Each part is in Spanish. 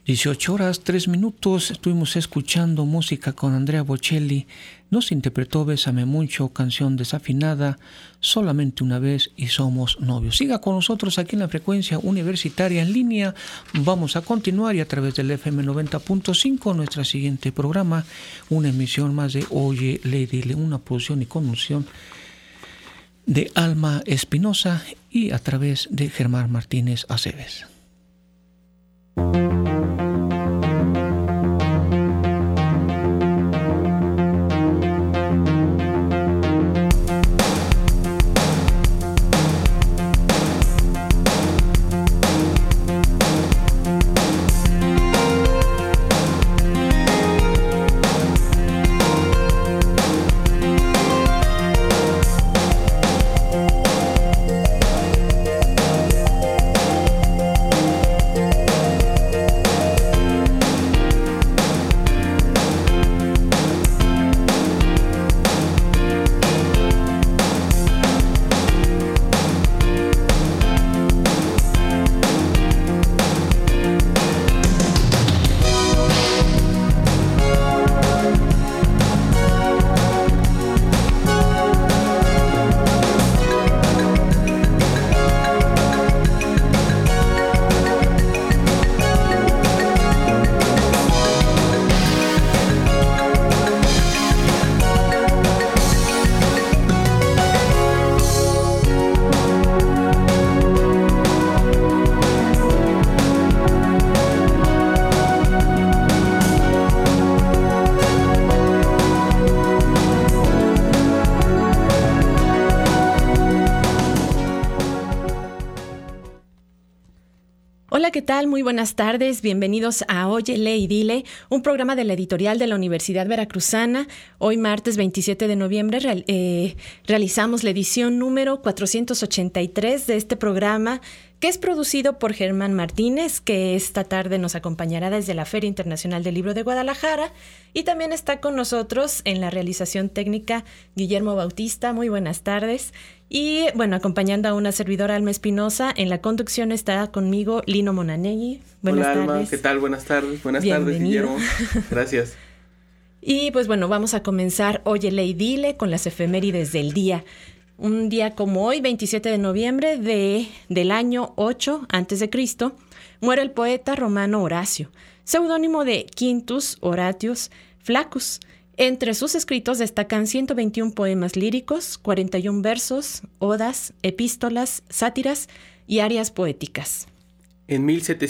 18:03. Estuvimos escuchando música con Andrea Bocelli. Nos interpretó Bésame Mucho, canción desafinada, Solamente una vez y Somos Novios. Siga con nosotros aquí en la frecuencia universitaria en línea. Vamos a continuar y a través del FM 90.5 nuestro siguiente programa, una emisión más de Oye, le dile, una producción y conducción de Alma Espinosa y a través de Germán Martínez Aceves. Hola, ¿qué tal? Muy buenas tardes. Bienvenidos a Oye, lee y dile, un programa de la editorial de la Universidad Veracruzana. Hoy, martes 27 de noviembre, realizamos la edición número 483 de este programa, que es producido por Germán Martínez, que esta tarde nos acompañará desde la Feria Internacional del Libro de Guadalajara. Y también está con nosotros en la realización técnica Guillermo Bautista. Muy buenas tardes. Y bueno, acompañando a una servidora, Alma Espinosa, en la conducción está conmigo Lino Monanegui. Buenas Hola, tardes. Alma, ¿qué tal? Buenas tardes. Buenas Bienvenido. tardes, Guillermo. Gracias. Y pues bueno, vamos a comenzar Oye, lee y dile con las efemérides del día. Un día como hoy, 27 de noviembre del año 8 a.C., muere el poeta romano Horacio, seudónimo de Quintus Horatius Flaccus. Entre sus escritos destacan 121 poemas líricos, 41 versos, odas, epístolas, sátiras y arias poéticas. En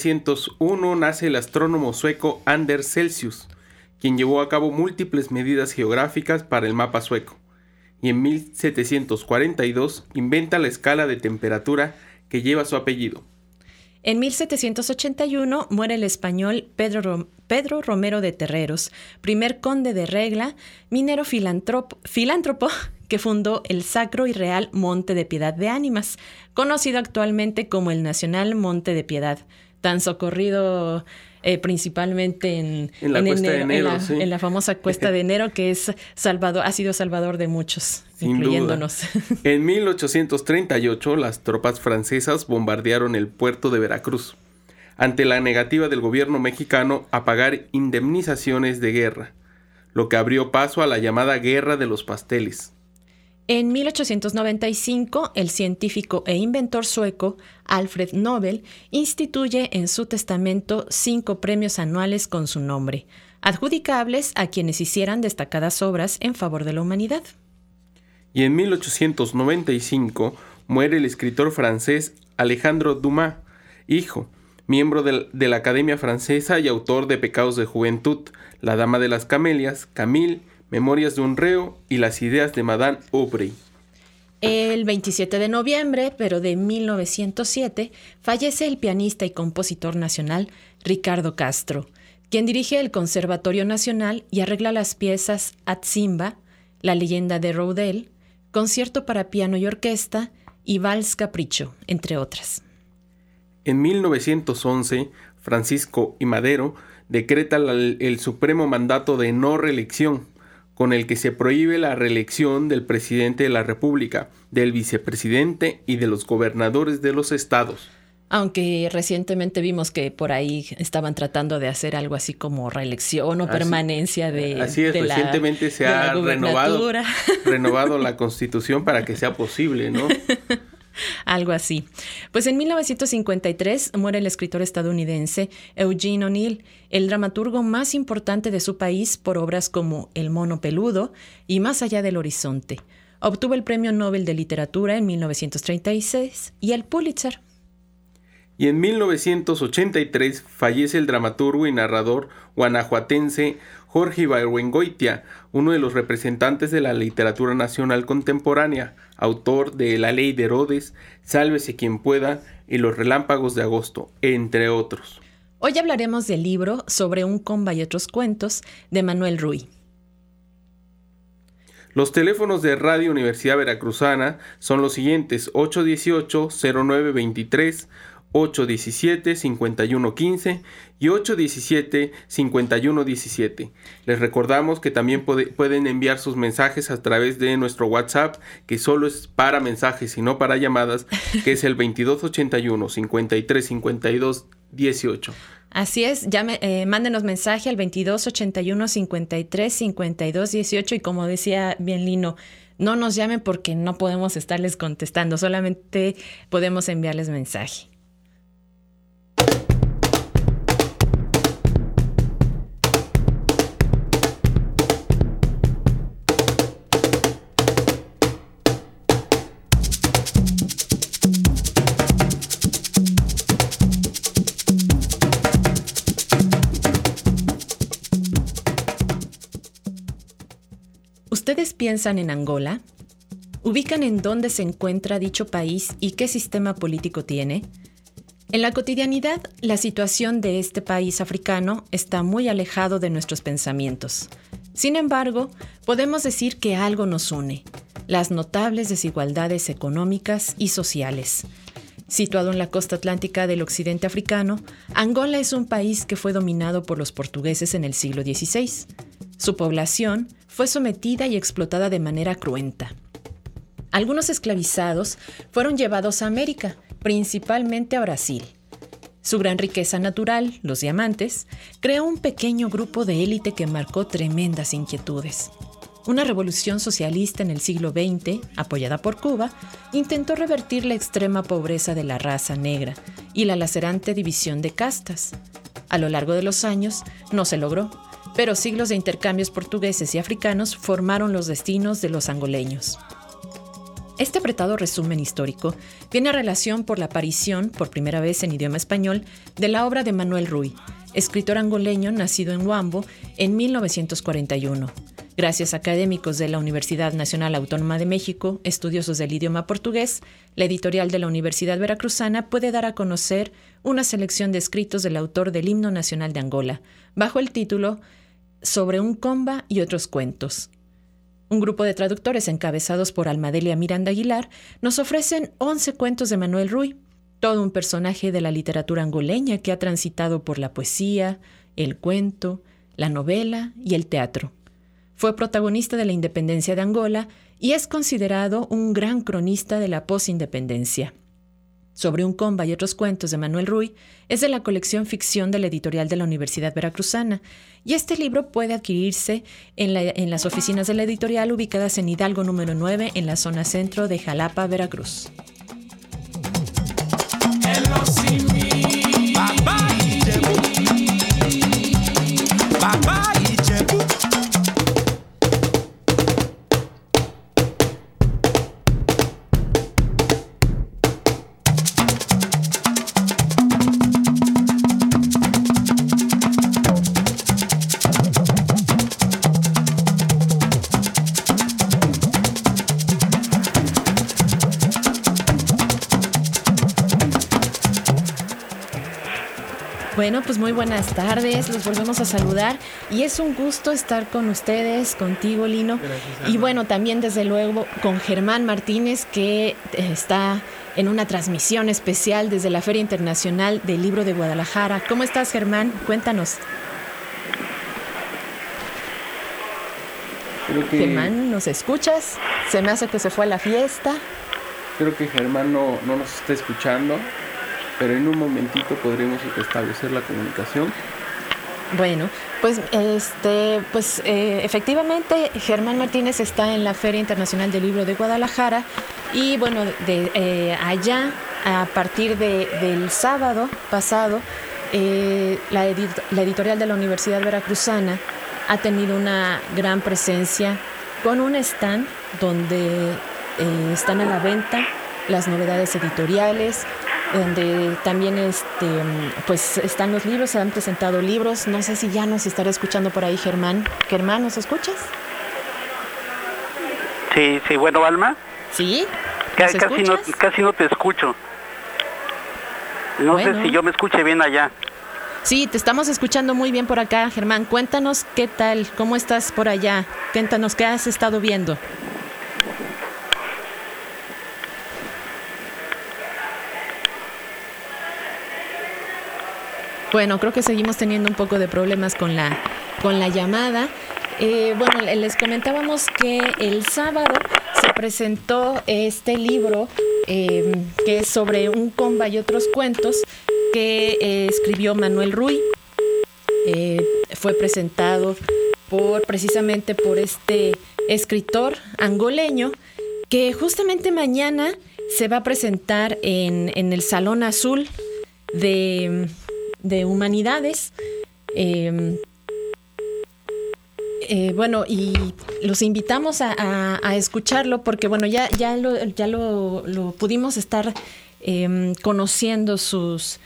1701 nace el astrónomo sueco Anders Celsius, quien llevó a cabo múltiples medidas geográficas para el mapa sueco. Y en 1742 inventa la escala de temperatura que lleva su apellido. En 1781 muere el español Pedro Romero de Terreros, primer conde de Regla, minero filántropo que fundó el Sacro y Real Monte de Piedad de Ánimas, conocido actualmente como el Nacional Monte de Piedad, tan socorrido principalmente en la Cuesta de Enero, sí. En la famosa Cuesta de Enero, que ha sido salvador de muchos, sin incluyéndonos. Duda. En 1838, las tropas francesas bombardearon el puerto de Veracruz, ante la negativa del gobierno mexicano a pagar indemnizaciones de guerra, lo que abrió paso a la llamada Guerra de los Pasteles. En 1895, el científico e inventor sueco Alfred Nobel instituye en su testamento 5 premios anuales con su nombre, adjudicables a quienes hicieran destacadas obras en favor de la humanidad. Y en 1895 muere el escritor francés Alejandro Dumas, hijo, miembro de la Academia Francesa y autor de Pecados de Juventud, La Dama de las Camelias, Camille, Memorias de un reo y Las ideas de Madame Aubry. El 27 de noviembre, pero de 1907, fallece el pianista y compositor nacional Ricardo Castro, quien dirige el Conservatorio Nacional y arregla las piezas Atzimba, La leyenda de Roudel, Concierto para piano y orquesta y Vals Capricho, entre otras. En 1911, Francisco I. Madero decreta el supremo mandato de no reelección, con el que se prohíbe la reelección del presidente de la República, del vicepresidente y de los gobernadores de los estados. Aunque recientemente vimos que por ahí estaban tratando de hacer algo así como reelección o permanencia de Así es, recientemente se ha renovado la Constitución para que sea posible, ¿no? Algo así. Pues en 1953 muere el escritor estadounidense Eugene O'Neill, el dramaturgo más importante de su país por obras como El mono peludo y Más allá del horizonte. Obtuvo el Premio Nobel de Literatura en 1936 y el Pulitzer. Y en 1983 fallece el dramaturgo y narrador guanajuatense Jorge Ibargüengoitia, uno de los representantes de la literatura nacional contemporánea, autor de La ley de Herodes, Sálvese quien pueda y Los relámpagos de agosto, entre otros. Hoy hablaremos del libro Sobre un comba y otros cuentos de Manuel Ruy. Los teléfonos de Radio Universidad Veracruzana son los siguientes: 818-0923, 817-5115 y 817-5117. Les recordamos que también pueden enviar sus mensajes a través de nuestro WhatsApp, que solo es para mensajes y no para llamadas, que es el 2281-5352-18. Así es, mándenos mensaje al 2281-5352-18 y como decía bien Lino, no nos llamen porque no podemos estarles contestando, solamente podemos enviarles mensaje. ¿Ustedes piensan en Angola? ¿Ubican en dónde se encuentra dicho país y qué sistema político tiene? En la cotidianidad, la situación de este país africano está muy alejado de nuestros pensamientos. Sin embargo, podemos decir que algo nos une: las notables desigualdades económicas y sociales. Situado en la costa atlántica del occidente africano, Angola es un país que fue dominado por los portugueses en el siglo XVI. Su población fue sometida y explotada de manera cruenta. Algunos esclavizados fueron llevados a América, principalmente a Brasil. Su gran riqueza natural, los diamantes, creó un pequeño grupo de élite que marcó tremendas inquietudes. Una revolución socialista en el siglo XX, apoyada por Cuba, intentó revertir la extrema pobreza de la raza negra y la lacerante división de castas. A lo largo de los años, no se logró, pero siglos de intercambios portugueses y africanos formaron los destinos de los angoleños. Este apretado resumen histórico viene a relación por la aparición, por primera vez en idioma español, de la obra de Manuel Ruy, escritor angoleño nacido en Huambo en 1941. Gracias a académicos de la Universidad Nacional Autónoma de México, estudiosos del idioma portugués, la editorial de la Universidad Veracruzana puede dar a conocer una selección de escritos del autor del himno nacional de Angola, bajo el título Sobre un comba y otros cuentos. Un grupo de traductores encabezados por Almadelia Miranda Aguilar nos ofrecen 11 cuentos de Manuel Ruy, todo un personaje de la literatura angoleña que ha transitado por la poesía, el cuento, la novela y el teatro. Fue protagonista de la independencia de Angola y es considerado un gran cronista de la posindependencia. Sobre un comba y otros cuentos de Manuel Ruy es de la colección Ficción de la editorial de la Universidad Veracruzana, y este libro puede adquirirse en las oficinas de la editorial ubicadas en Hidalgo número 9 en la zona centro de Jalapa, Veracruz. Bueno, pues muy buenas tardes, los volvemos a saludar y es un gusto estar con ustedes, contigo, Lino. Gracias, y bueno, también desde luego con Germán Martínez, que está en una transmisión especial desde la Feria Internacional del Libro de Guadalajara. ¿Cómo estás, Germán? Cuéntanos. Germán, ¿nos escuchas? Se me hace que se fue a la fiesta. Creo que Germán no nos está escuchando. pero en un momentito podremos restablecer la comunicación. Bueno, pues efectivamente Germán Martínez está en la Feria Internacional del Libro de Guadalajara y bueno, allá a partir del sábado pasado la editorial de la Universidad Veracruzana ha tenido una gran presencia con un stand donde están a la venta las novedades editoriales, donde también pues están los libros, se han presentado libros. No sé si ya nos estará escuchando por ahí Germán. Germán, ¿nos escuchas? Sí, bueno, Alma. ¿Sí? Casi no te escucho. No sé si yo me escuche bien allá. Sí, te estamos escuchando muy bien por acá, Germán. Cuéntanos qué tal, cómo estás por allá. Cuéntanos qué has estado viendo. Bueno, creo que seguimos teniendo un poco de problemas con la llamada. Bueno, les comentábamos que el sábado se presentó este libro que es sobre un comba y otros cuentos que escribió Manuel Ruy. Fue presentado precisamente por este escritor angoleño que justamente mañana se va a presentar en el Salón Azul de Humanidades. Bueno, y los invitamos a escucharlo porque bueno, ya lo pudimos estar conociendo sus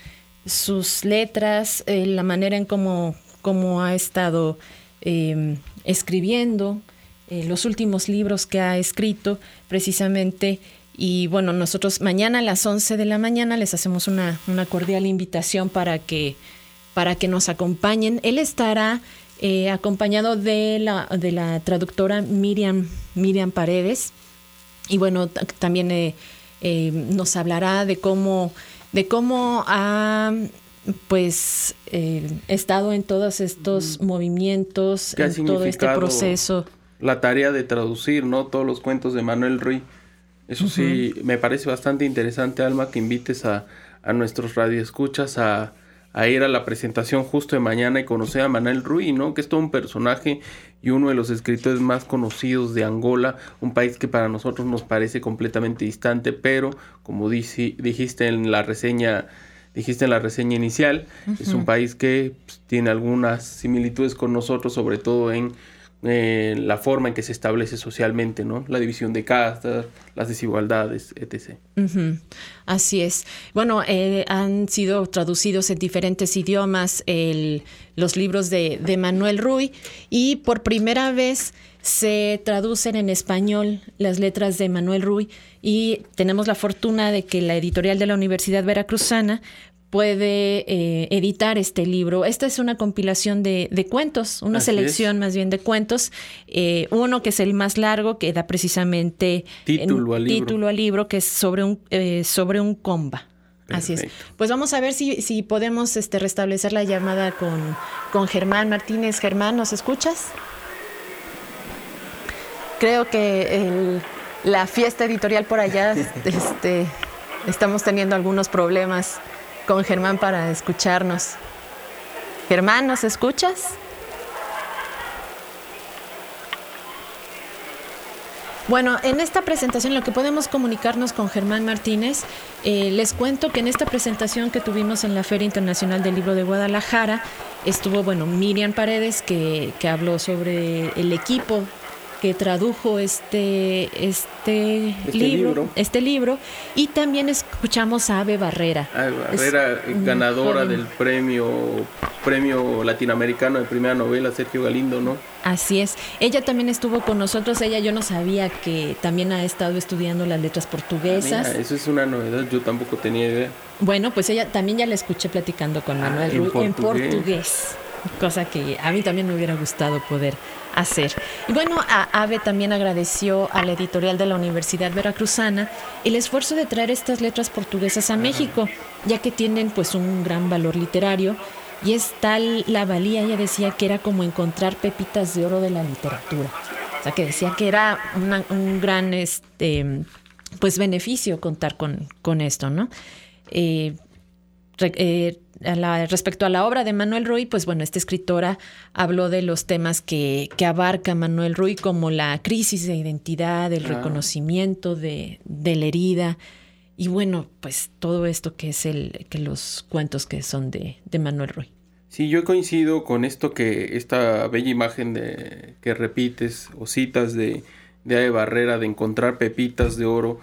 letras, la manera en cómo ha estado escribiendo, los últimos libros que ha escrito precisamente. Y bueno, nosotros mañana a las 11 de la mañana les hacemos una cordial invitación para que nos acompañen. Él estará acompañado de la traductora Miriam Paredes. Y bueno, también nos hablará de cómo ha estado en todos estos movimientos, en todo este proceso. La tarea de traducir, ¿no? Todos los cuentos de Manuel Ruy. Eso sí, me parece bastante interesante, Alma, que invites a nuestros radioescuchas a ir a la presentación justo de mañana y conocer a Manuel Ruy, ¿no? Que es todo un personaje y uno de los escritores más conocidos de Angola, un país que para nosotros nos parece completamente distante, pero como dijiste en la reseña inicial, es un país que tiene algunas similitudes con nosotros, sobre todo en la forma en que se establece socialmente, ¿no? La división de castas, las desigualdades, etc. Así es. Bueno, han sido traducidos en diferentes idiomas los libros de Manuel Ruy y por primera vez se traducen en español las letras de Manuel Ruy y tenemos la fortuna de que la editorial de la Universidad Veracruzana puede editar este libro. Esta es una compilación de cuentos, una selección más bien de cuentos. Uno que es el más largo, que da precisamente título al libro, que es sobre un comba. Perfecto. Así es. Pues vamos a ver si podemos restablecer la llamada con Germán Martínez. Germán, ¿nos escuchas? Creo que la fiesta editorial por allá, estamos teniendo algunos problemas con Germán para escucharnos. Germán, ¿nos escuchas? Bueno, en esta presentación lo que podemos comunicarnos con Germán Martínez, les cuento que en esta presentación que tuvimos en la Feria Internacional del Libro de Guadalajara estuvo, Miriam Paredes que habló sobre el equipo que tradujo este libro y también escuchamos a Ave Barrera. Ganadora del premio latinoamericano de primera novela Sergio Galindo, ¿no? Así es. Ella también estuvo con nosotros. Yo no sabía que también ha estado estudiando las letras portuguesas. Mira, eso es una novedad, yo tampoco tenía idea. Bueno, pues ella también ya la escuché platicando con Manuel Ruy en portugués. Cosa que a mí también me hubiera gustado poder hacer. Y bueno, Ave también agradeció a la editorial de la Universidad Veracruzana el esfuerzo de traer estas letras portuguesas a México, ya que tienen un gran valor literario y es tal la valía. Ella decía que era como encontrar pepitas de oro de la literatura. O sea, que decía que era un gran beneficio contar con esto, ¿no? respecto a la obra de Manuel Ruy, pues bueno, esta escritora habló de los temas que abarca Manuel Ruy, como la crisis de identidad, el reconocimiento de la herida, y bueno, pues todo esto que es que los cuentos que son de Manuel Ruy. Sí, yo coincido con esta bella imagen que repites o citas de Ave Barrera, de encontrar pepitas de oro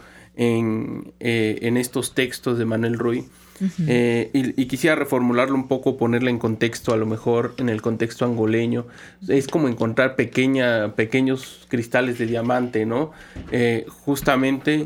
en estos textos de Manuel Ruy. Uh-huh. Y quisiera reformularlo un poco, ponerle en contexto, a lo mejor en el contexto angoleño. Es como encontrar pequeños cristales de diamante, ¿no? Justamente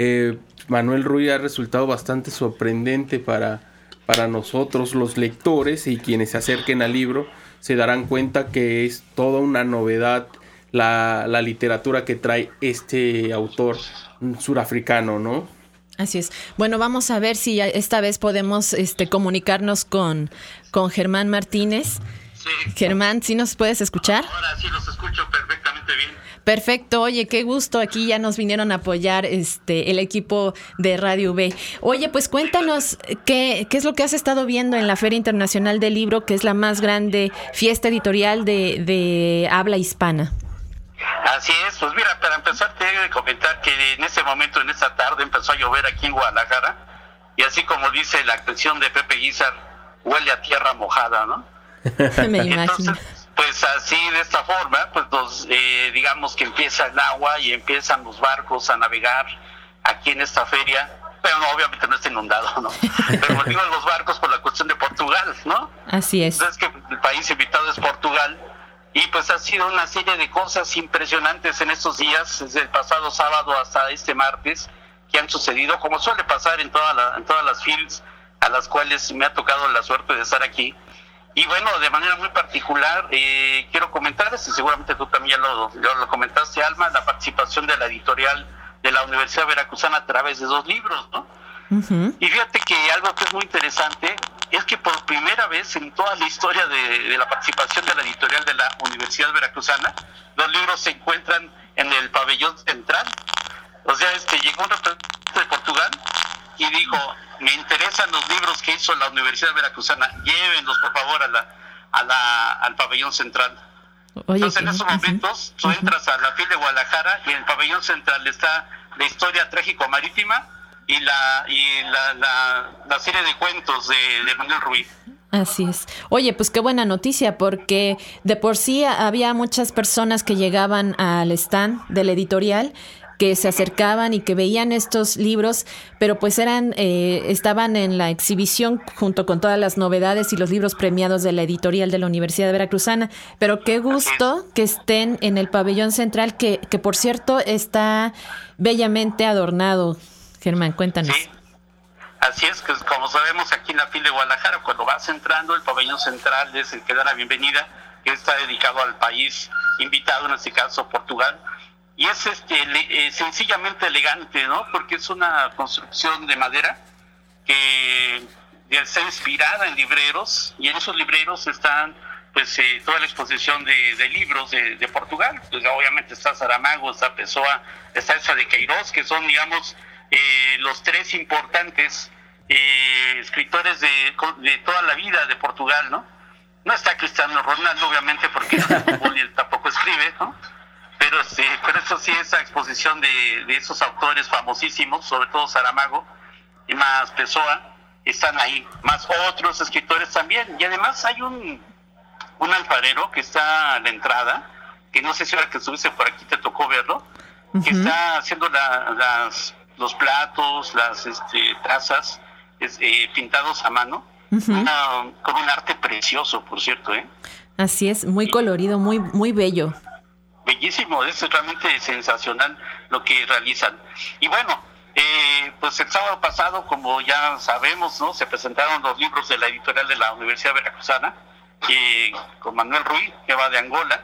Manuel Ruy ha resultado bastante sorprendente para nosotros los lectores, y quienes se acerquen al libro se darán cuenta que es toda una novedad la literatura que trae este autor surafricano, ¿no? Así es. Bueno, vamos a ver si esta vez podemos comunicarnos con Germán Martínez. Sí. Germán, ¿sí nos puedes escuchar? Ahora sí los escucho perfectamente bien. Perfecto, oye, qué gusto, aquí ya nos vinieron a apoyar el equipo de Radio V. Oye, pues cuéntanos qué es lo que has estado viendo en la Feria Internacional del Libro, que es la más grande fiesta editorial de habla hispana. Así es, pues mira, para empezar te he de comentar que en ese momento, en esta tarde, empezó a llover aquí en Guadalajara, y así como dice la canción de Pepe Guizar, huele a tierra mojada, ¿no? Me imagino. Entonces, pues así, de esta forma, pues digamos que empieza el agua y empiezan los barcos a navegar aquí en esta feria, pero no, obviamente no está inundado, ¿no? Pero digo los barcos por la cuestión de Portugal, ¿no? Así es. Entonces que el país invitado es Portugal, y pues ha sido una serie de cosas impresionantes en estos días, desde el pasado sábado hasta este martes, que han sucedido, como suele pasar en todas las fields a las cuales me ha tocado la suerte de estar aquí. Y bueno, de manera muy particular, quiero comentarles, y seguramente tú también lo comentaste, Alma, la participación de la editorial de la Universidad Veracruzana a través de 2 libros, ¿no? Uh-huh. Y fíjate que algo que es muy interesante es que por primera vez en toda la historia de la participación de la editorial de la Universidad Veracruzana, los libros se encuentran en el pabellón central. O sea, llegó un representante de Portugal y dijo: me interesan los libros que hizo la Universidad Veracruzana, llévenlos por favor al pabellón central. Oye, entonces en esos momentos tú entras a la FIL de Guadalajara y en el pabellón central está la historia trágico-marítima y la serie de cuentos de Manuel Ruy. Así es. Oye, pues qué buena noticia, porque de por sí había muchas personas que llegaban al stand de la editorial, que se acercaban y que veían estos libros, pero pues estaban en la exhibición junto con todas las novedades y los libros premiados de la editorial de la Universidad Veracruzana. Pero qué gusto que estén en el pabellón central, que por cierto está bellamente adornado. Germán, cuéntanos. Sí, así es, que como sabemos aquí en la FIL de Guadalajara, cuando vas entrando, el pabellón central es el que da la bienvenida, que está dedicado al país invitado, en este caso Portugal. Y es sencillamente elegante, ¿no? Porque es una construcción de madera que está inspirada en libreros, y en esos libreros están pues toda la exposición de libros de Portugal. Pues obviamente está Saramago, está Pessoa, está esa de Queiroz, que son, digamos, los 3 importantes escritores de toda la vida de Portugal, ¿no? No está Cristiano Ronaldo, obviamente, porque él tampoco escribe, ¿no? Pero eso sí, esa exposición de esos autores famosísimos, sobre todo Saramago y más Pessoa, están ahí, más otros escritores también. Y además hay un alfarero que está a la entrada, que no sé si ahora que estuviste por aquí te tocó verlo, uh-huh, que está haciendo los platos, las tazas pintados a mano, uh-huh, con un arte precioso, por cierto, ¿eh? Así es, muy colorido, muy, muy bello. Bellísimo, es realmente sensacional lo que realizan. Y bueno, pues el sábado pasado, como ya sabemos, ¿no?, se presentaron los libros de la editorial de la Universidad Veracruzana, con Manuel Ruy, que va de Angola,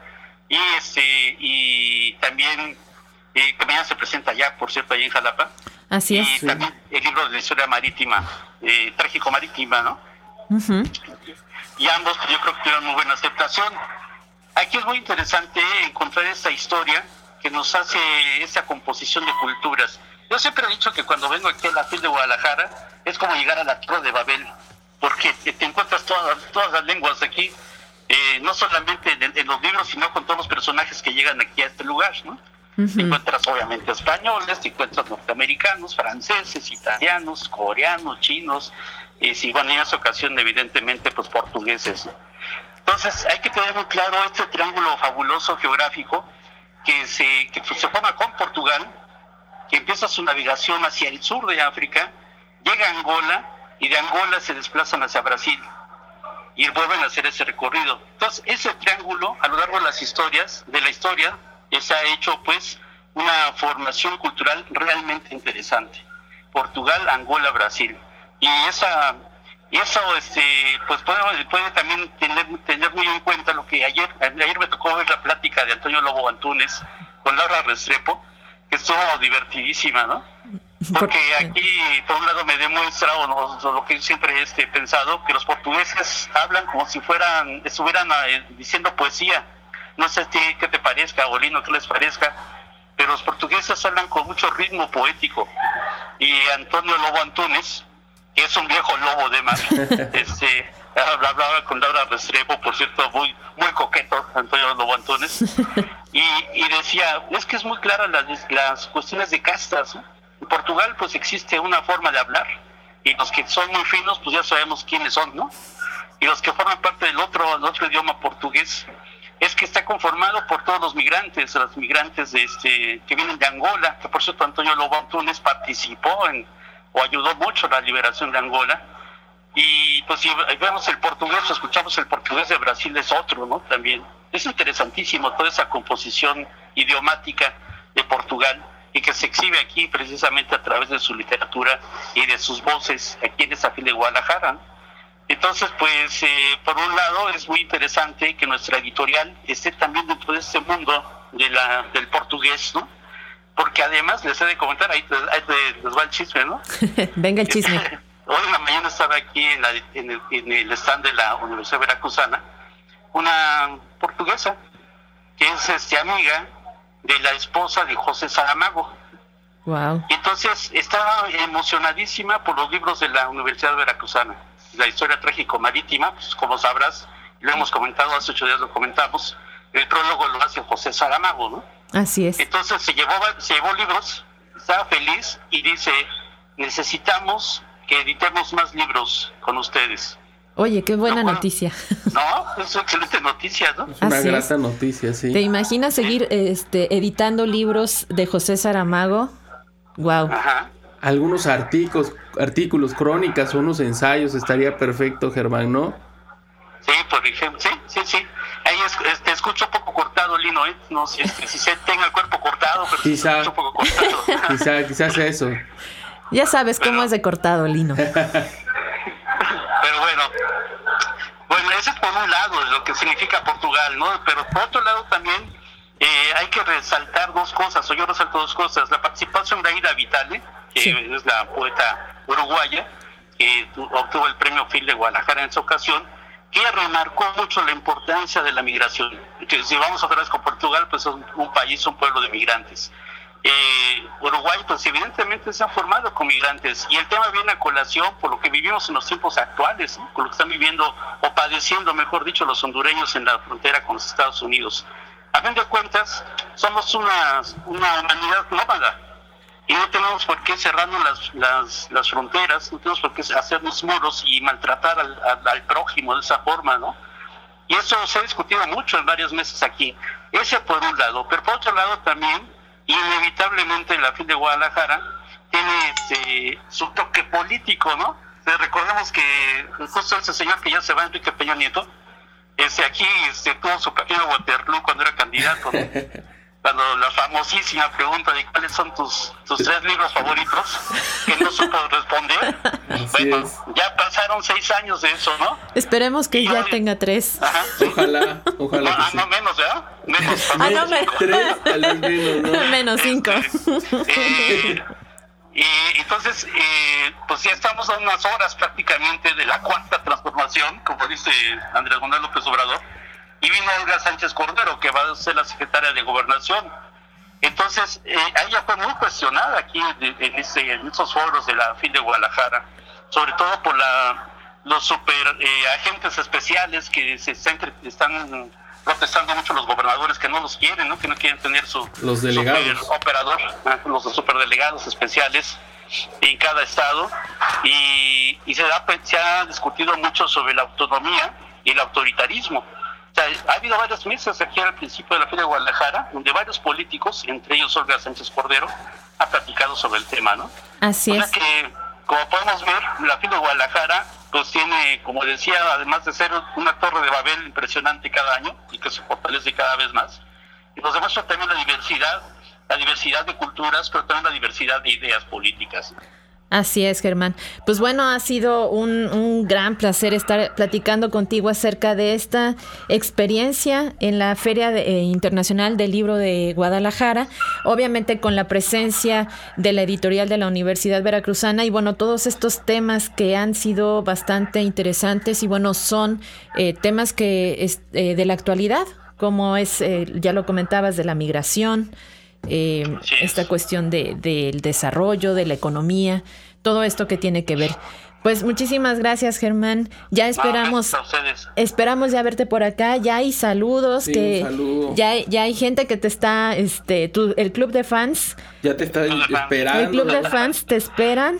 y también que mañana se presenta ya, por cierto, allá en Jalapa. Así es. Y también el libro de la historia marítima, trágico-marítima, ¿no? Uh-huh. Y ambos, yo creo que tuvieron muy buena aceptación. Aquí es muy interesante encontrar esta historia que nos hace esa composición de culturas. Yo siempre he dicho que cuando vengo aquí a la FIL de Guadalajara es como llegar a la Torre de Babel. porque te encuentras todas las lenguas aquí, no solamente en los libros, sino con todos los personajes que llegan aquí a este lugar, ¿no? Te encuentras obviamente españoles, te encuentras norteamericanos, franceses, italianos, coreanos, chinos, y bueno, en esa ocasión evidentemente pues portugueses, ¿no? Entonces hay que tener muy claro este triángulo fabuloso geográfico que se forma con Portugal, que empieza su navegación hacia el sur de África, llega a Angola y de Angola se desplazan hacia Brasil y vuelven a hacer ese recorrido. Entonces ese triángulo a lo largo de la historia se ha hecho pues una formación cultural realmente interesante. Portugal, Angola, Brasil. Y eso pues puede también tener muy en cuenta lo que ayer me tocó ver la plática de Antonio Lobo Antunes con Laura Restrepo, que estuvo divertidísima, ¿no? Porque aquí, por un lado, me demuestra, o lo que yo siempre he pensado, que los portugueses hablan como si estuvieran diciendo poesía. No sé qué te parezca, Lino, qué les parezca, pero los portugueses hablan con mucho ritmo poético. Y Antonio Lobo Antunes, que es un viejo lobo de mar, hablaba con Laura Restrepo, por cierto, muy, muy coqueto, Antonio Lobo Antunes, y decía, es que es muy clara las cuestiones de castas, ¿no? En Portugal pues existe una forma de hablar, y los que son muy finos pues ya sabemos quiénes son, ¿no? Y los que forman parte del otro idioma portugués, es que está conformado por todos los migrantes que vienen de Angola, que por cierto Antonio Lobo Antunes participó o ayudó mucho a la liberación de Angola. Y pues si vemos el portugués, escuchamos el portugués de Brasil, es otro, ¿no? También es interesantísimo toda esa composición idiomática de Portugal y que se exhibe aquí precisamente a través de su literatura y de sus voces aquí en esta fila de Guadalajara, ¿no? Entonces, pues, por un lado es muy interesante que nuestra editorial esté también dentro de este mundo del portugués, ¿no? Porque además, les he de comentar, ahí les va el chisme, ¿no? Venga el chisme. Hoy en la mañana estaba aquí en el stand de la Universidad Veracruzana una portuguesa que es amiga de la esposa de José Saramago. Wow. Y entonces estaba emocionadísima por los libros de la Universidad Veracruzana. La historia trágico-marítima, pues como sabrás, lo hemos comentado, hace 8 días lo comentamos, el prólogo lo hace José Saramago, ¿no? Así es. Entonces se llevó libros, estaba feliz y dice, necesitamos que editemos más libros con ustedes. Oye, qué buena noticia. No, es una excelente noticia, ¿no? Es una grata noticia, sí. ¿Te imaginas seguir editando libros de José Saramago? Wow. Ajá. Algunos artículos, crónicas, unos ensayos, estaría perfecto, Germán, ¿no? Sí, por ejemplo, sí. Ahí te escucho un poco cortado, Lino, ¿eh? No sé si se tenga el cuerpo cortado, pero quizá, se escucha un poco cortado. Quizás sea eso. Ya sabes cómo es de cortado, Lino. Pero bueno, ese es por un lado lo que significa Portugal, ¿no? Pero por otro lado también hay que resaltar dos cosas, o yo resalto dos cosas. La participación de Aida Vitale, que sí, es la poeta uruguaya, que obtuvo el premio Phil de Guadalajara en esa ocasión, que remarcó mucho la importancia de la migración. Que si vamos otra vez con Portugal, pues es un país, un pueblo de migrantes. Uruguay, pues evidentemente se ha formado con migrantes, y el tema viene a colación por lo que vivimos en los tiempos actuales, ¿no? Con lo que están viviendo, o padeciendo, mejor dicho, los hondureños en la frontera con los Estados Unidos. A fin de cuentas, somos una humanidad nómada, y no tenemos por qué cerrarnos las fronteras, no tenemos por qué hacernos muros y maltratar al prójimo de esa forma, ¿no? Y eso se ha discutido mucho en varias mesas aquí. Ese por un lado, pero por otro lado también, inevitablemente la FIL de Guadalajara tiene su toque político, ¿no? Recordemos que justo ese señor que ya se va, Enrique Peña Nieto, aquí tuvo su pequeño Waterloo cuando era candidato, ¿no? Cuando la famosísima pregunta de cuáles son tus 3 libros favoritos, que no supo responder. Bueno, ya pasaron 6 años de eso, ¿no? Esperemos que ya tenga 3. Ajá. Ojalá. No, no menos, ¿verdad? Menos. No menos. 3, tal vez menos, ¿no? Menos 5. Y entonces, pues ya estamos a unas horas prácticamente de la cuarta transformación, como dice Andrés Manuel López Obrador, y vino Olga Sánchez Cordero, que va a ser la secretaria de Gobernación. Entonces, ella fue muy cuestionada aquí en esos foros de la FIL de Guadalajara, sobre todo por la los super agentes especiales que están protestando mucho los gobernadores que no los quieren, ¿no? Que no quieren tener los delegados, super operador, los superdelegados especiales en cada estado, y se ha discutido mucho sobre la autonomía y el autoritarismo. O sea, ha habido varias mesas aquí al principio de la Feria de Guadalajara donde varios políticos, entre ellos Olga Sánchez Cordero, ha platicado sobre el tema, ¿no? Así es. Que, como podemos ver, la Feria de Guadalajara pues tiene, como decía, además de ser una torre de Babel impresionante cada año y que se fortalece cada vez más, y nos demuestra también la diversidad de culturas, pero también la diversidad de ideas políticas. Así es, Germán. Pues bueno, ha sido un gran placer estar platicando contigo acerca de esta experiencia en la Feria Internacional del Libro de Guadalajara, obviamente con la presencia de la editorial de la Universidad Veracruzana, y bueno, todos estos temas que han sido bastante interesantes y bueno, son temas que de la actualidad, como es, ya lo comentabas, de la migración, esta cuestión del desarrollo, de la economía, todo esto que tiene que ver. Pues muchísimas gracias, Germán. Ya esperamos ya verte por acá. Ya hay saludos, sí, ya hay gente que te está, el club de fans. Ya te está esperando. El club de fans te esperan.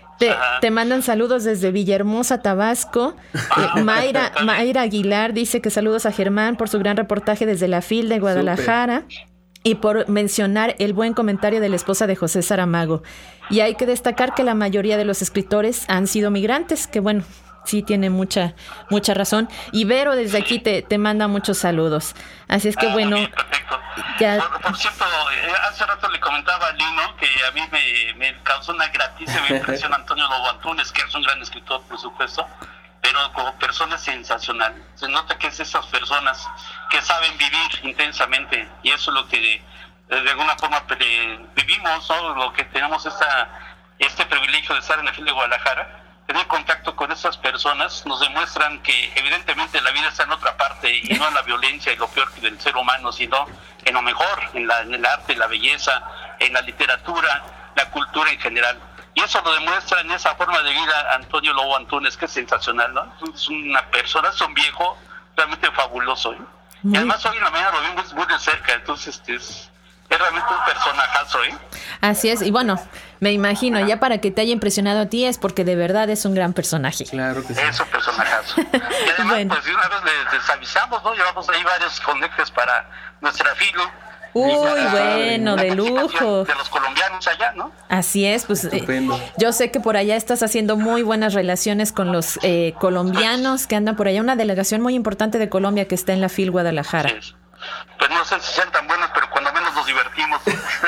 Te mandan saludos desde Villahermosa, Tabasco. Mayra Aguilar dice que saludos a Germán por su gran reportaje desde la FIL de Guadalajara. Super. Y por mencionar el buen comentario de la esposa de José Saramago. Y hay que destacar que la mayoría de los escritores han sido migrantes, que bueno, sí tiene mucha razón. Y Vero desde aquí te manda muchos saludos. Así es que bueno. Bien, perfecto. Por cierto, hace rato le comentaba a Lino que a mí me causó una gratísima impresión Antonio Lobo Antunes, que es un gran escritor, por supuesto, pero como persona sensacional. Se nota que es esas personas que saben vivir intensamente, y eso es lo que de alguna forma vivimos, ¿no? Lo que tenemos este privilegio de estar en la Feria de Guadalajara, tener contacto con esas personas nos demuestran que evidentemente la vida está en otra parte y no en la violencia y lo peor del ser humano, sino en lo mejor, en el arte, la belleza, en la literatura, la cultura en general. Y eso lo demuestra en esa forma de vida Antonio Lobo Antunes, que es sensacional, ¿no? Es una persona, es un viejo realmente fabuloso, ¿eh? Y además hoy en la mañana lo vimos muy de cerca, entonces es realmente un personajazo, ¿eh? Así es, y bueno, me imagino, ya para que te haya impresionado a ti es porque de verdad es un gran personaje. Claro que sí. Es un personajazo. Y además, bueno, pues de una vez les avisamos, ¿no? Llevamos ahí varios conectes para nuestra filo. Uy, bueno, de lujo. De los colombianos allá, ¿no? Así es, pues yo sé que por allá estás haciendo muy buenas relaciones con los colombianos que andan por allá, una delegación muy importante de Colombia que está en la FIL Guadalajara. Sí. Pues no sé si sean tan buenos, pero cuando menos nos divertimos.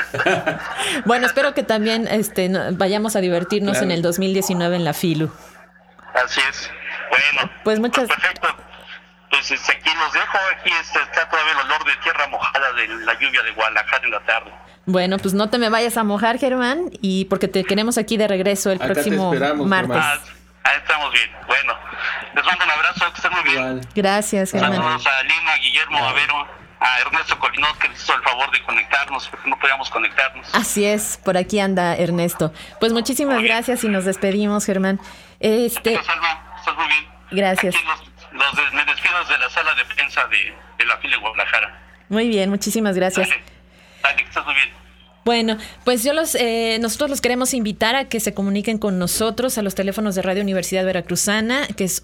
Bueno, espero que también vayamos a divertirnos en el 2019 en la FILU. Así es. Bueno, pues perfecto. Pues aquí los dejo, aquí está todavía el olor de tierra mojada de la lluvia de Guadalajara en la tarde. Bueno, pues no te me vayas a mojar, Germán, y porque te queremos aquí de regreso el próximo martes. Ahí estamos bien. Bueno, les mando un abrazo, que estén muy bien. Igual. Gracias, Germán. Saludos a Lina, a Guillermo, a Vero, a Ernesto Colinot, que nos hizo el favor de conectarnos, porque no podíamos conectarnos. Así es, por aquí anda Ernesto. Pues muchísimas gracias y nos despedimos, Germán. Gracias, Alma, estás muy bien. Gracias. Me despido de la sala de prensa de la FIL de Guadalajara. Muy bien, muchísimas gracias. Dale, que estás muy bien. Bueno, pues nosotros los queremos invitar a que se comuniquen con nosotros a los teléfonos de Radio Universidad Veracruzana, que es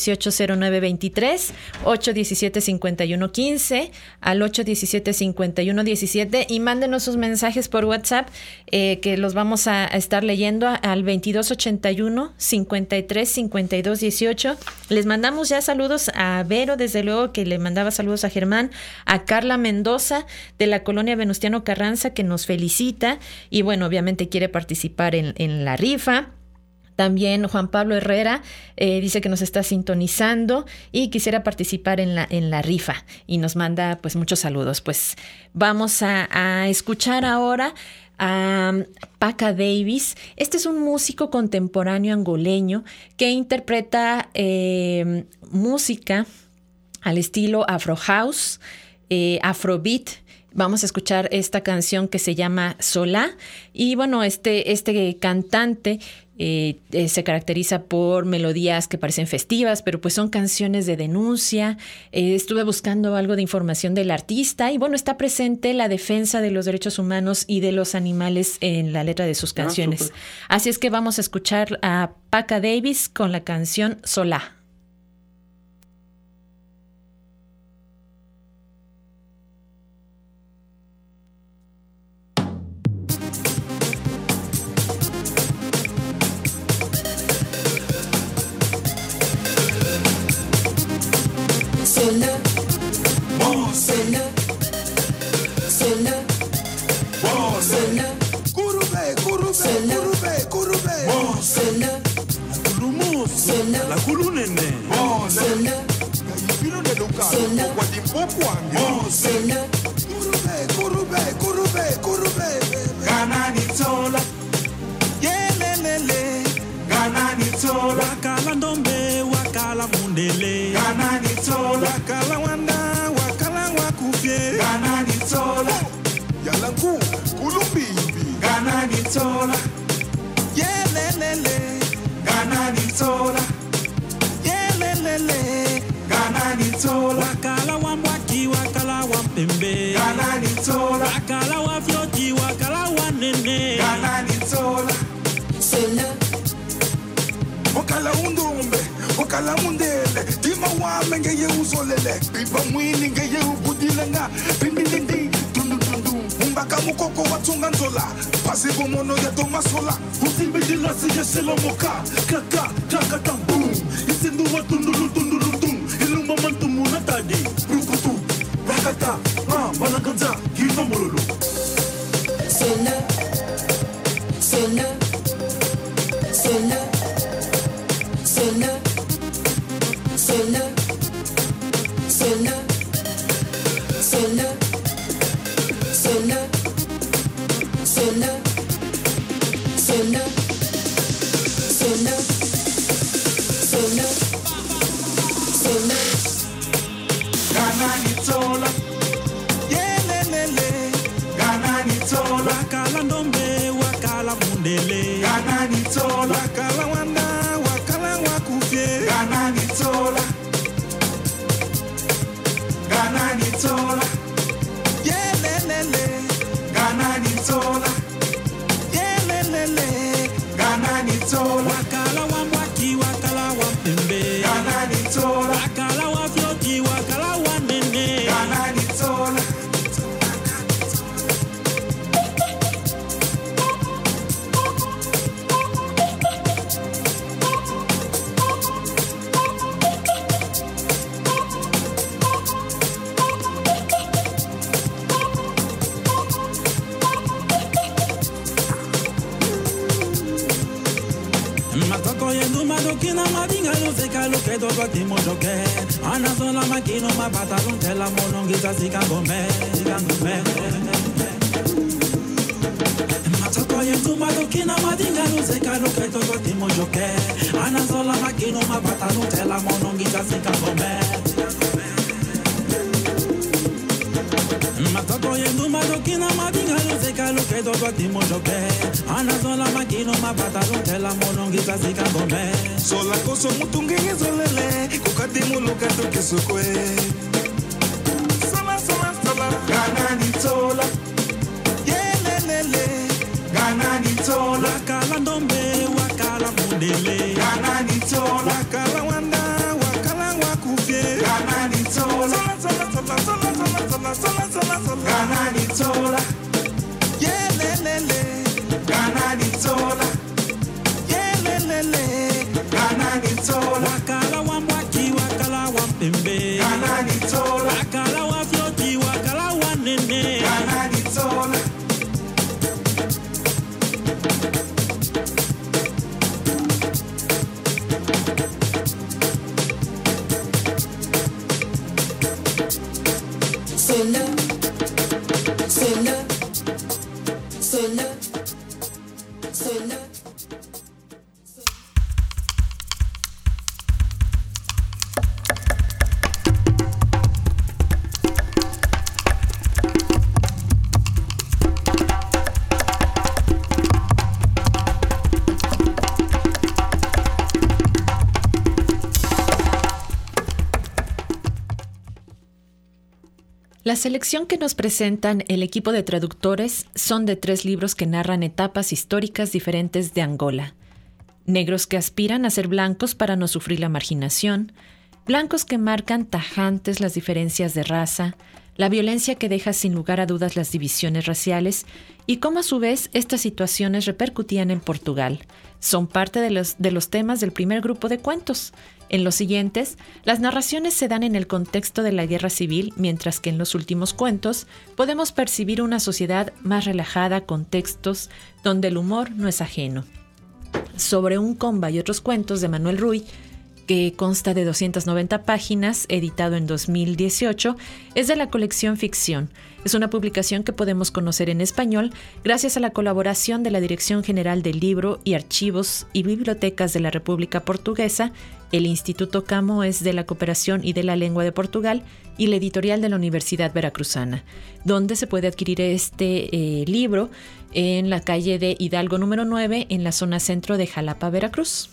818-0923, 817-5115, al 817-5117, y mándenos sus mensajes por WhatsApp, que los vamos a estar leyendo al 2281-535218. Les mandamos ya saludos a Vero, desde luego, que le mandaba saludos a Germán, a Carla Mendoza, de la colonia Venustiano Carranza, que nos felicita, y bueno, obviamente quiere participar en la rifa. También Juan Pablo Herrera dice que nos está sintonizando y quisiera participar en la rifa, y nos manda pues muchos saludos. Pues vamos a escuchar ahora a Paca Davis. Este es un músico contemporáneo angoleño que interpreta música al estilo Afro House, Afrobeat, Vamos a escuchar esta canción que se llama Solá. Y bueno, este cantante se caracteriza por melodías que parecen festivas, pero pues son canciones de denuncia. Estuve buscando algo de información del artista y bueno, está presente la defensa de los derechos humanos y de los animales en la letra de sus canciones. Así es que vamos a escuchar a Paca Davis con la canción Solá. La kulunene gananitola yelelele gananitola wakala ndombe wakala mundele gananitola wakala wanda wakala wakufye gananitola yalangu kulumbibi gananitola yelelele gananitola yelelele gananitola wakala wambwaki wakala wampembe gananitola wakala wafyoti wakala wanene gananitola sena wakala undumbe wakala mundele tima wame ngeye uzolele pipa mwini ngeye ubudilanga pindindindi Mbaka mukoko watunga nzola Pasibo mono ya toma sola Usimbidila siya sila moka Kaka, kaka tambum Isindu wa tundulu tundulu tum Ilumba mantumu na tadi Rukutu, rakata Balakanza, hiva morulu Sena Sena Sena Sena Sena Sena Sena Sena, Sena, Sena, Sena, Sena, Sena, gananitola, yelelele, gananitola, wakala ndombe, wakala mundele, gananitola, wakala wanda, wakala wakufye, gananitola, gananitola. Gananitola, yelelele, gananitola, wakala wambwaki, wakala wampembe, gananitola, wakala wafyoti, wakala wanene, gananitola. Kina madinga yo seka lo que todo aquí mojoke ana sola makino mabata tela monongita sika gombe matoko yetu madokina madinga yo seka lo que todo aquí mojoke ana sola makino mabata tela monongita sika gombe matoko yetu madokina madinga yo seka lo que todo aquí mojoke ana sola makino mabata tela monongita sika gombe sola koso mutungenge zolele kukadimu lukato kisukwe sola sola sola gananitola yelelele gananitola wakala ndombe wakala mundele gananitola wakala wanda wakala wakufye gananitola sola sola sola sola sola sola sola gananitola yelelele gananitola yelelele gananitola wakala wambwaki wakala wampembe gananitola wakala wafyoti wakala wanene gananitola Sena Sena Sena Sena La selección que nos presentan el equipo de traductores son de 3 libros que narran etapas históricas diferentes de Angola. Negros que aspiran a ser blancos para no sufrir la marginación, blancos que marcan tajantes las diferencias de raza, la violencia que deja sin lugar a dudas las divisiones raciales y cómo a su vez estas situaciones repercutían en Portugal. Son parte de los temas del primer grupo de cuentos. En los siguientes, las narraciones se dan en el contexto de la guerra civil, mientras que en los últimos cuentos podemos percibir una sociedad más relajada con textos donde el humor no es ajeno. Sobre un comba y otros cuentos de Manuel Ruy, que consta de 290 páginas, editado en 2018, es de la colección Ficción. Es una publicación que podemos conocer en español gracias a la colaboración de la Dirección General del Libro y Archivos y Bibliotecas de la República Portuguesa, el Instituto Camões de la Cooperación y de la Lengua de Portugal y la editorial de la Universidad Veracruzana, donde se puede adquirir este libro en la calle de Hidalgo número 9, en la zona centro de Jalapa, Veracruz.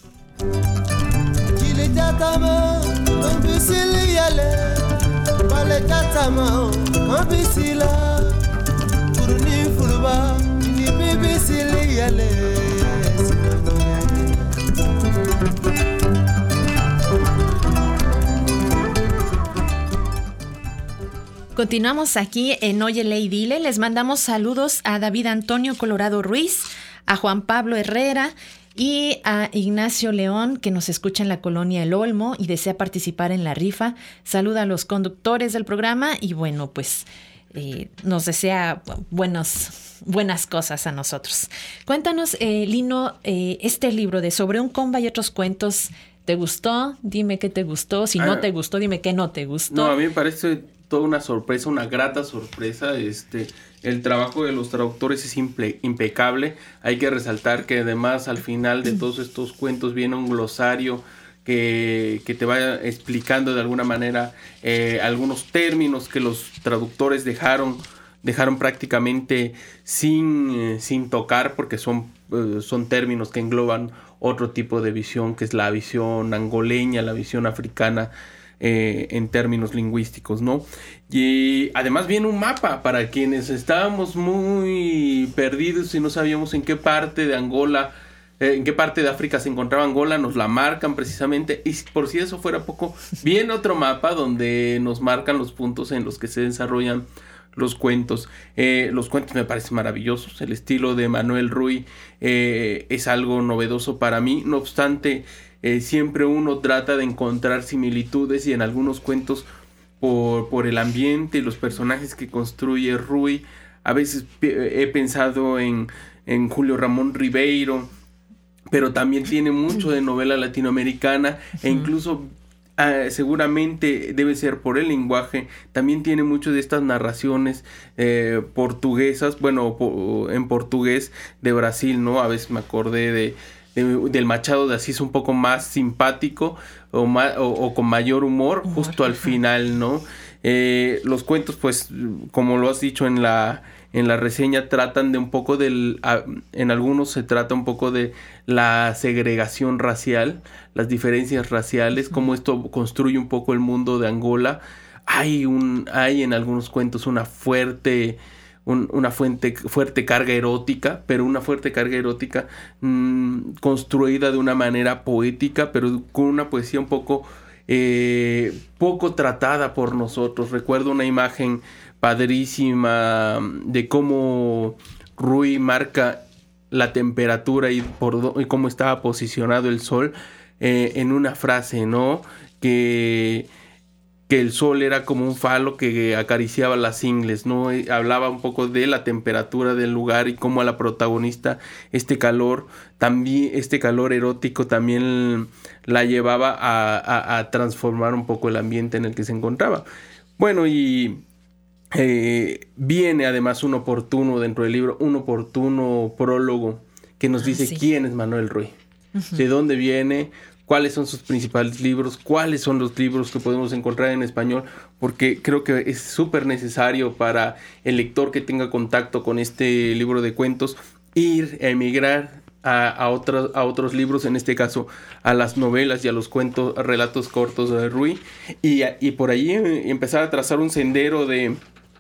Continuamos aquí en Óyele y Dile. Les mandamos saludos a David Antonio Colorado Ruiz, a Juan Pablo Herrera y a Ignacio León, que nos escucha en la colonia El Olmo y desea participar en la rifa. Saluda a los conductores del programa y bueno, pues nos desea buenas cosas a nosotros. Cuéntanos, Lino, este libro de Sobre un comba y otros cuentos, ¿te gustó? Dime qué te gustó. Si no te gustó, dime qué no te gustó. No, a mí me parece toda una sorpresa, una grata sorpresa. El trabajo de los traductores es impecable. Hay que resaltar que además al final de todos estos cuentos viene un glosario que te va explicando de alguna manera algunos términos que los traductores dejaron prácticamente sin tocar, porque son términos que engloban otro tipo de visión, que es la visión angoleña, la visión africana, en términos lingüísticos, ¿no? Y además viene un mapa para quienes estábamos muy perdidos y no sabíamos en qué parte de Angola, en qué parte de África se encontraba Angola. Nos la marcan precisamente, y por si eso fuera poco, viene otro mapa donde nos marcan los puntos en los que se desarrollan los cuentos. Los cuentos me parecen maravillosos. El estilo de Manuel Ruy es algo novedoso para mí. No obstante, siempre uno trata de encontrar similitudes, y en algunos cuentos por el ambiente y los personajes que construye Ruy, a veces he pensado en Julio Ramón Ribeiro, pero también tiene mucho de novela latinoamericana, e incluso seguramente debe ser por el lenguaje, también tiene mucho de estas narraciones portuguesas, en portugués de Brasil, ¿no? A veces me acordé del Machado de Asís, un poco más simpático o con mayor humor justo al final, ¿no? Los cuentos, pues, como lo has dicho en la reseña, tratan de un poco en algunos se trata un poco de la segregación racial, las diferencias raciales, cómo esto construye un poco el mundo de Angola. Hay en algunos cuentos una fuerte carga erótica, pero una fuerte carga erótica construida de una manera poética, pero con una poesía un poco tratada por nosotros. Recuerdo una imagen padrísima de cómo Ruy marca la temperatura y cómo estaba posicionado el sol en una frase, ¿no? Que el sol era como un falo que acariciaba las ingles, ¿no? Hablaba un poco de la temperatura del lugar y cómo a la protagonista este calor erótico también la llevaba a transformar un poco el ambiente en el que se encontraba. Bueno, y viene además dentro del libro un oportuno prólogo que nos dice quién es Manuel Ruy, de dónde viene, cuáles son sus principales libros, cuáles son los libros que podemos encontrar en español, porque creo que es súper necesario para el lector que tenga contacto con este libro de cuentos ir a emigrar a otros libros, en este caso a las novelas y a los relatos cortos de Ruy, y por ahí empezar a trazar un sendero de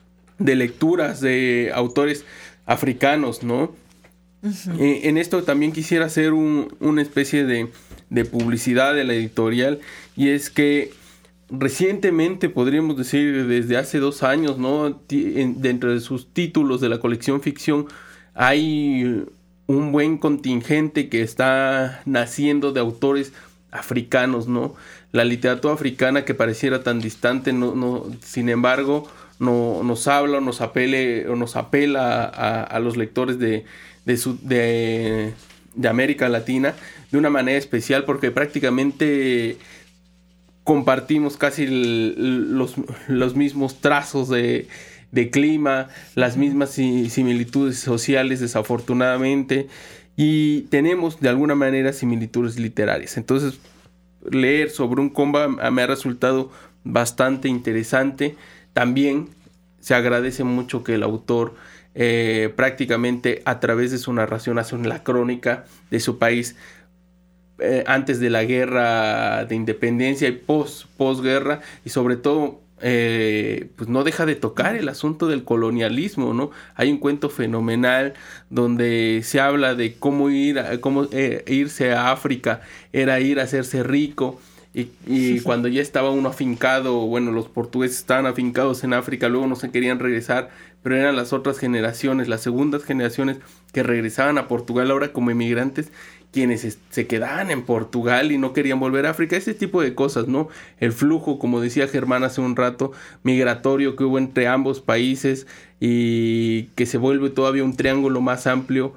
lecturas de autores africanos, ¿no? Uh-huh. En esto también quisiera hacer una especie de publicidad de la editorial, y es que recientemente, podríamos decir desde hace 2 años, ¿no? Dentro de sus títulos de la colección ficción hay un buen contingente que está naciendo de autores africanos, ¿no? La literatura africana, que pareciera tan distante, sin embargo, nos habla o nos apela a los lectores de América Latina de una manera especial, porque prácticamente compartimos casi los mismos trazos de clima, las mismas similitudes sociales, desafortunadamente, y tenemos de alguna manera similitudes literarias. Entonces, leer sobre un comba me ha resultado bastante interesante. También se agradece mucho que el autor prácticamente a través de su narración hace una crónica de su país antes de la guerra de independencia y posguerra, y sobre todo pues no deja de tocar el asunto del colonialismo, ¿no? Hay un cuento fenomenal donde se habla de cómo irse a África era ir a hacerse rico, y cuando ya estaba uno afincado, bueno, los portugueses estaban afincados en África, luego no se querían regresar, pero eran las otras generaciones, las segundas generaciones que regresaban a Portugal ahora como emigrantes, quienes se quedaban en Portugal y no querían volver a África. Ese tipo de cosas, ¿no? El flujo, como decía Germán hace un rato, migratorio que hubo entre ambos países, y que se vuelve todavía un triángulo más amplio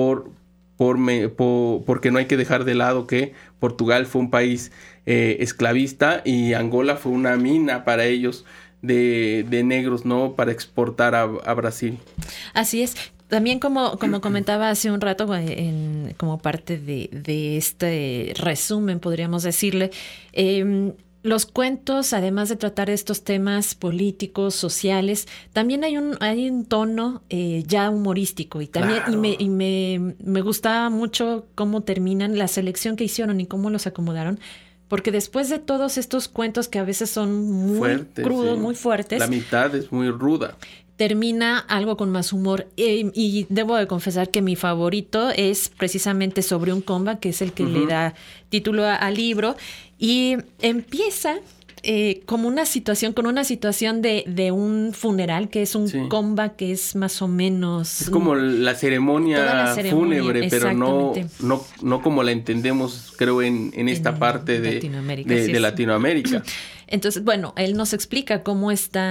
porque no hay que dejar de lado que Portugal fue un país esclavista, y Angola fue una mina para ellos de negros, ¿no? Para exportar a Brasil. Así es. También como comentaba hace un rato, como parte de este resumen, podríamos decirle, los cuentos, además de tratar estos temas políticos, sociales, también hay un tono ya humorístico, y también claro. y me gustaba mucho cómo terminan, la selección que hicieron y cómo los acomodaron, porque después de todos estos cuentos que a veces son muy fuertes, crudos, sí, muy fuertes, la mitad es muy ruda, termina algo con más humor, y debo de confesar que mi favorito es precisamente sobre un comba, que es el que le da título al libro, y empieza como con una situación de un funeral, que es un comba que es más o menos... Es como la ceremonia fúnebre, pero no como la entendemos, creo, en esta parte de Latinoamérica. Entonces, bueno, él nos explica cómo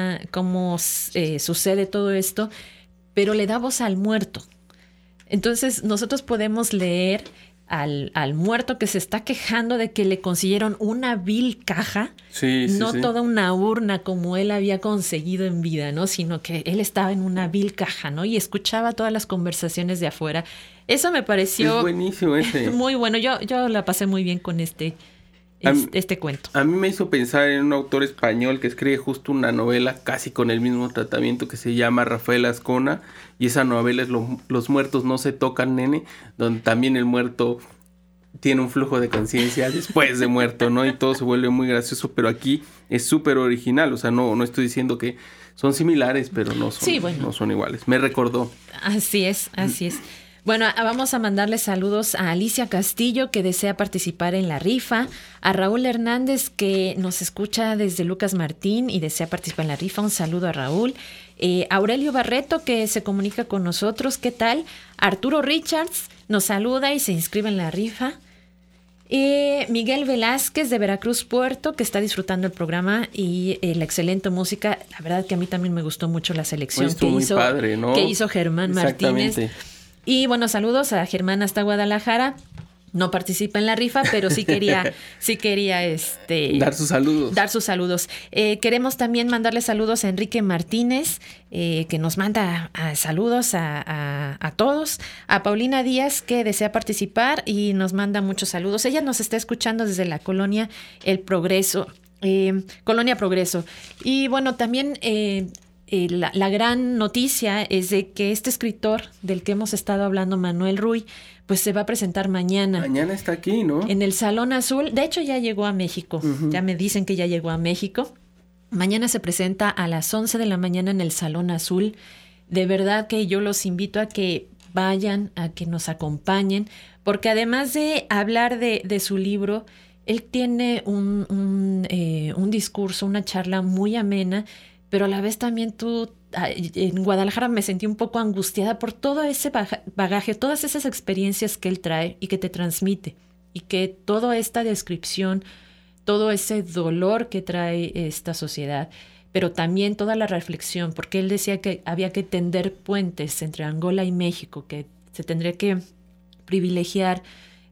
sucede todo esto, pero le da voz al muerto. Entonces, nosotros podemos leer al muerto que se está quejando de que le consiguieron una vil caja, no toda una urna como él había conseguido en vida, ¿no? Sino que él estaba en una vil caja, ¿no? Y escuchaba todas las conversaciones de afuera. Eso me pareció... Es buenísimo ese. Muy bueno. Yo la pasé muy bien con este cuento. A mí me hizo pensar en un autor español que escribe justo una novela casi con el mismo tratamiento, que se llama Rafael Azcona, y esa novela es Los muertos no se tocan, nene, donde también el muerto tiene un flujo de conciencia después de muerto, ¿no? Y todo se vuelve muy gracioso, pero aquí es súper original, o sea, no estoy diciendo que son similares, pero no son iguales. Me recordó. Así es. Bueno, vamos a mandarle saludos a Alicia Castillo, que desea participar en la rifa, a Raúl Hernández, que nos escucha desde Lucas Martín y desea participar en la rifa. Un saludo a Raúl. Aurelio Barreto, que se comunica con nosotros. ¿Qué tal? Arturo Richards nos saluda y se inscribe en la rifa. Miguel Velázquez de Veracruz Puerto, que está disfrutando el programa y la excelente música. La verdad que a mí también me gustó mucho la selección que hizo Germán Martínez. Y bueno, saludos a Germán hasta Guadalajara. No participa en la rifa, pero sí quería dar sus saludos. Queremos también mandarle saludos a Enrique Martínez, que nos manda saludos a todos. A Paulina Díaz, que desea participar y nos manda muchos saludos. Ella nos está escuchando desde la colonia El Progreso, Colonia Progreso. Y bueno, también... La gran noticia es de que este escritor del que hemos estado hablando, Manuel Ruy, pues se va a presentar mañana. Mañana está aquí, ¿no? En el Salón Azul. De hecho, ya llegó a México. Ya me dicen que ya llegó a México. Mañana se presenta a las 11 de la mañana en el Salón Azul. De verdad que yo los invito a que vayan, a que nos acompañen, porque además de hablar de su libro, él tiene un discurso, una charla muy amena, pero a la vez también en Guadalajara me sentí un poco angustiada por todo ese bagaje, todas esas experiencias que él trae y que te transmite, y que toda esta descripción, todo ese dolor que trae esta sociedad, pero también toda la reflexión, porque él decía que había que tender puentes entre Angola y México, que se tendría que privilegiar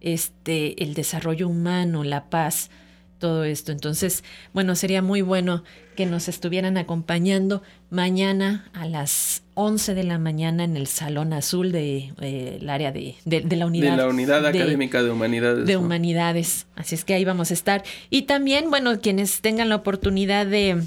el desarrollo humano, la paz, todo esto. Entonces, bueno, sería muy bueno que nos estuvieran acompañando mañana a las 11 de la mañana en el Salón Azul del área de la unidad. De la Unidad Académica de Humanidades. De Humanidades. Así es que ahí vamos a estar. Y también, bueno, quienes tengan la oportunidad de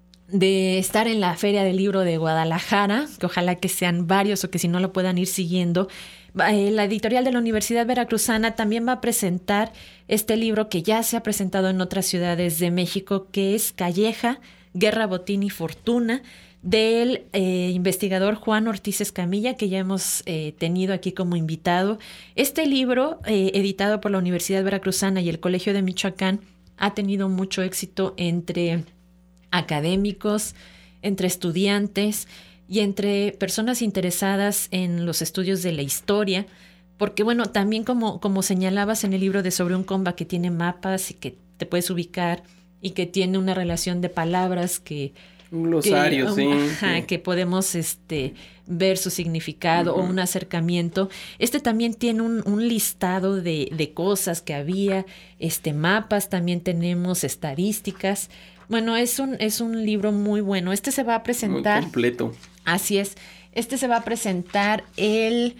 estar en la Feria del Libro de Guadalajara, que ojalá que sean varios o que si no lo puedan ir siguiendo. La editorial de la Universidad Veracruzana también va a presentar este libro que ya se ha presentado en otras ciudades de México, que es Calleja, Guerra, Botín y Fortuna, del investigador Juan Ortiz Escamilla, que ya hemos tenido aquí como invitado. Este libro, editado por la Universidad Veracruzana y el Colegio de Michoacán, ha tenido mucho éxito entre académicos, entre estudiantes y entre personas interesadas en los estudios de la historia, porque bueno, también como señalabas en el libro de Sobre un Comba, que tiene mapas y que te puedes ubicar y que tiene una relación de palabras que... Un glosario, sí. Que podemos ver su significado o un acercamiento. También tiene un listado de cosas que había, mapas, también tenemos estadísticas. Bueno, es un libro muy bueno. Se va a presentar... Muy completo. Así es. Se va a presentar el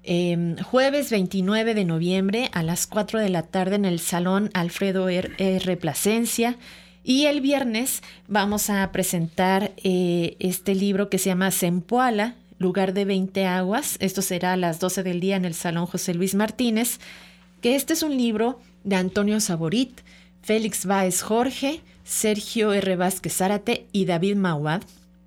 jueves 29 de noviembre a las 4 de la tarde en el Salón Alfredo R. Plasencia. Y el viernes vamos a presentar este libro que se llama Zempoala, Lugar de 20 Aguas. Esto será a las 12 del día en el Salón José Luis Martínez, que es un libro de Antonio Saborit, Félix Báez Jorge, Sergio R. Vázquez Zárate y David Mauad.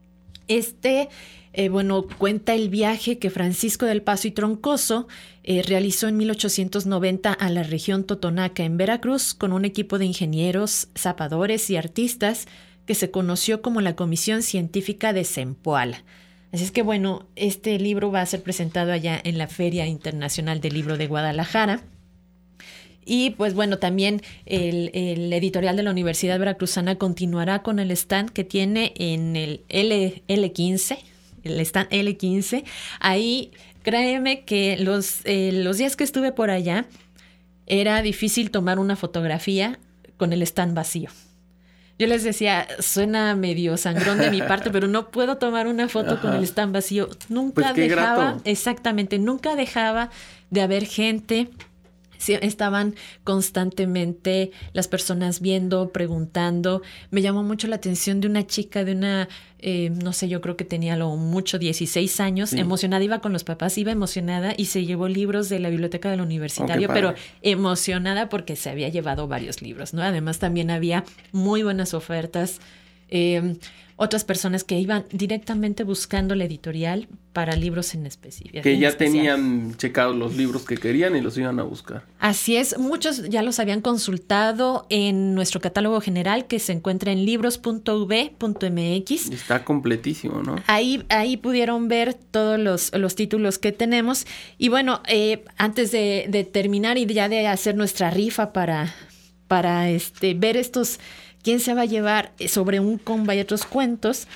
Cuenta el viaje que Francisco del Paso y Troncoso realizó en 1890 a la región Totonaca en Veracruz con un equipo de ingenieros, zapadores y artistas que se conoció como la Comisión Científica de Zempoala. Así es que bueno, este libro va a ser presentado allá en la Feria Internacional del Libro de Guadalajara. Y pues bueno, también el editorial de la Universidad Veracruzana continuará con el stand que tiene en el L15, el stand L15. Ahí, créeme que los días que estuve por allá, era difícil tomar una fotografía con el stand vacío. Yo les decía, suena medio sangrón de mi parte, pero no puedo tomar una foto con el stand vacío. Nunca dejaba, grato. Exactamente, nunca dejaba de haber gente. Sí, estaban constantemente las personas viendo, preguntando. Me llamó mucho la atención de una chica, no sé, yo creo que tenía lo mucho 16 años, sí. Emocionada, iba con los papás, iba emocionada y se llevó libros de la biblioteca del universitario, pero emocionada porque se había llevado varios libros, ¿no? Además también había muy buenas ofertas. Otras personas que iban directamente buscando la editorial para libros en específico. Que ya tenían checados los libros que querían y los iban a buscar. Así es, muchos ya los habían consultado en nuestro catálogo general que se encuentra en libros.v.mx. Está completísimo, ¿no? Ahí pudieron ver todos los títulos que tenemos. Y bueno, antes de terminar y ya de hacer nuestra rifa para ver estos... ¿Quién se va a llevar Sobre un Comba y otros cuentos?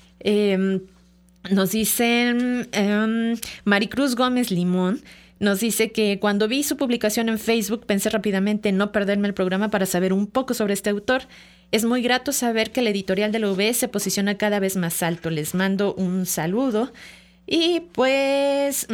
Nos dicen Maricruz Gómez Limón. Nos dice que cuando vi su publicación en Facebook pensé rápidamente en no perderme el programa para saber un poco sobre este autor. Es muy grato saber que la editorial de la UB se posiciona cada vez más alto. Les mando un saludo. Y pues...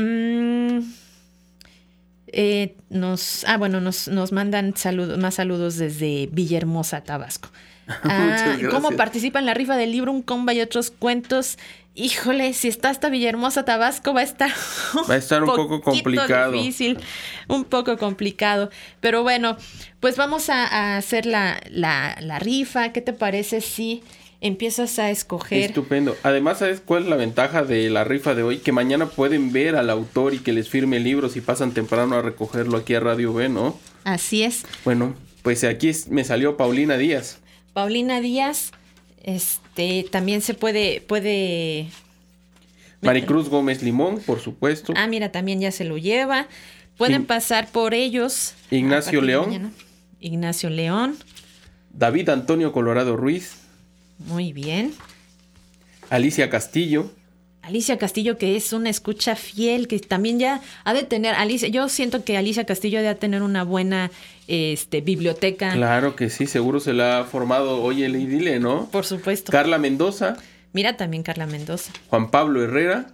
nos mandan más saludos desde Villahermosa, Tabasco. ¿Cómo participa en la rifa del libro Un Comba y otros cuentos? Híjole, si está hasta Villahermosa, Tabasco, va a estar un poco complicado. Difícil, un poco complicado. Pero bueno, pues vamos a hacer la rifa. ¿Qué te parece si empiezas a escoger. Estupendo. Además, ¿sabes cuál es la ventaja de la rifa de hoy? Que mañana pueden ver al autor y que les firme el libro si pasan temprano a recogerlo aquí a Radio B, ¿no? Así es. Bueno, pues aquí me salió Paulina Díaz. Paulina Díaz, también se puede... Maricruz Gómez Limón, por supuesto. Ah, mira, también ya se lo lleva. Pueden pasar por ellos. Ignacio León. Ignacio León. David Antonio Colorado Ruiz. Muy bien. Alicia Castillo. Alicia Castillo, que es una escucha fiel, que también ya ha de tener, yo siento que Alicia Castillo ha de tener una buena biblioteca. Claro que sí, seguro se la ha formado hoy el Idile, ¿no? Por supuesto. Carla Mendoza. Mira, también Carla Mendoza. Juan Pablo Herrera.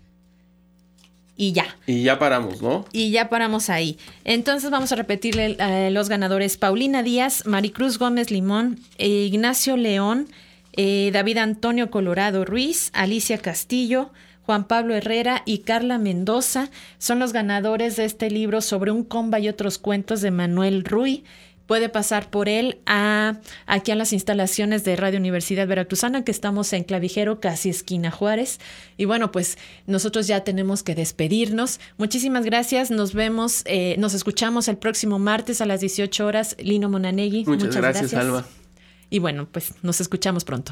Y ya. Y ya paramos, ¿no? Y ya paramos ahí. Entonces vamos a repetirle los ganadores. Paulina Díaz, Maricruz Gómez Limón, Ignacio León, David Antonio Colorado Ruiz, Alicia Castillo, Juan Pablo Herrera y Carla Mendoza son los ganadores de este libro Sobre un comba y otros cuentos de Manuel Ruy. Puede pasar por él aquí a las instalaciones de Radio Universidad Veracruzana, que estamos en Clavijero, casi esquina Juárez. Y bueno, pues nosotros ya tenemos que despedirnos. Muchísimas gracias. Nos vemos, nos escuchamos el próximo martes a las 18 horas. Lino Monanegui. Muchas gracias, Alba. Y bueno, pues nos escuchamos pronto.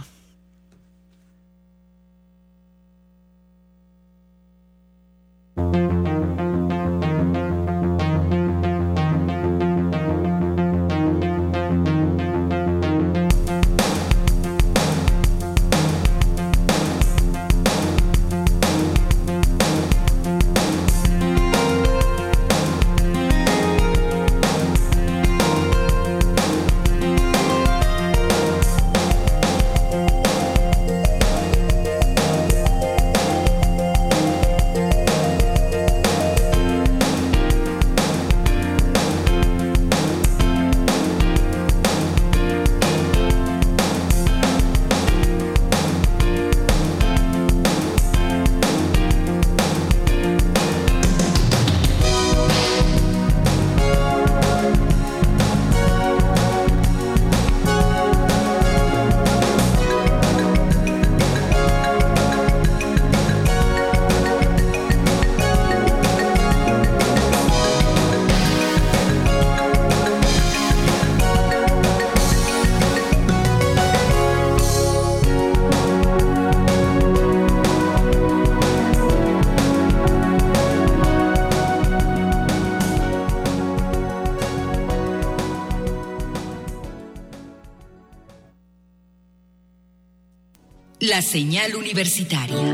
La señal universitaria.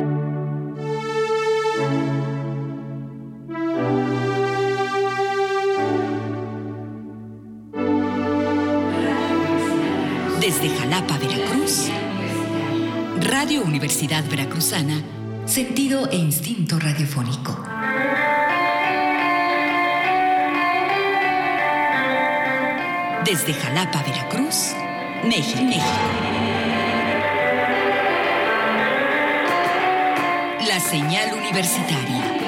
Desde Jalapa, Veracruz, Radio Universidad Veracruzana, sentido e instinto radiofónico. Desde Jalapa, Veracruz, México. La señal universitaria.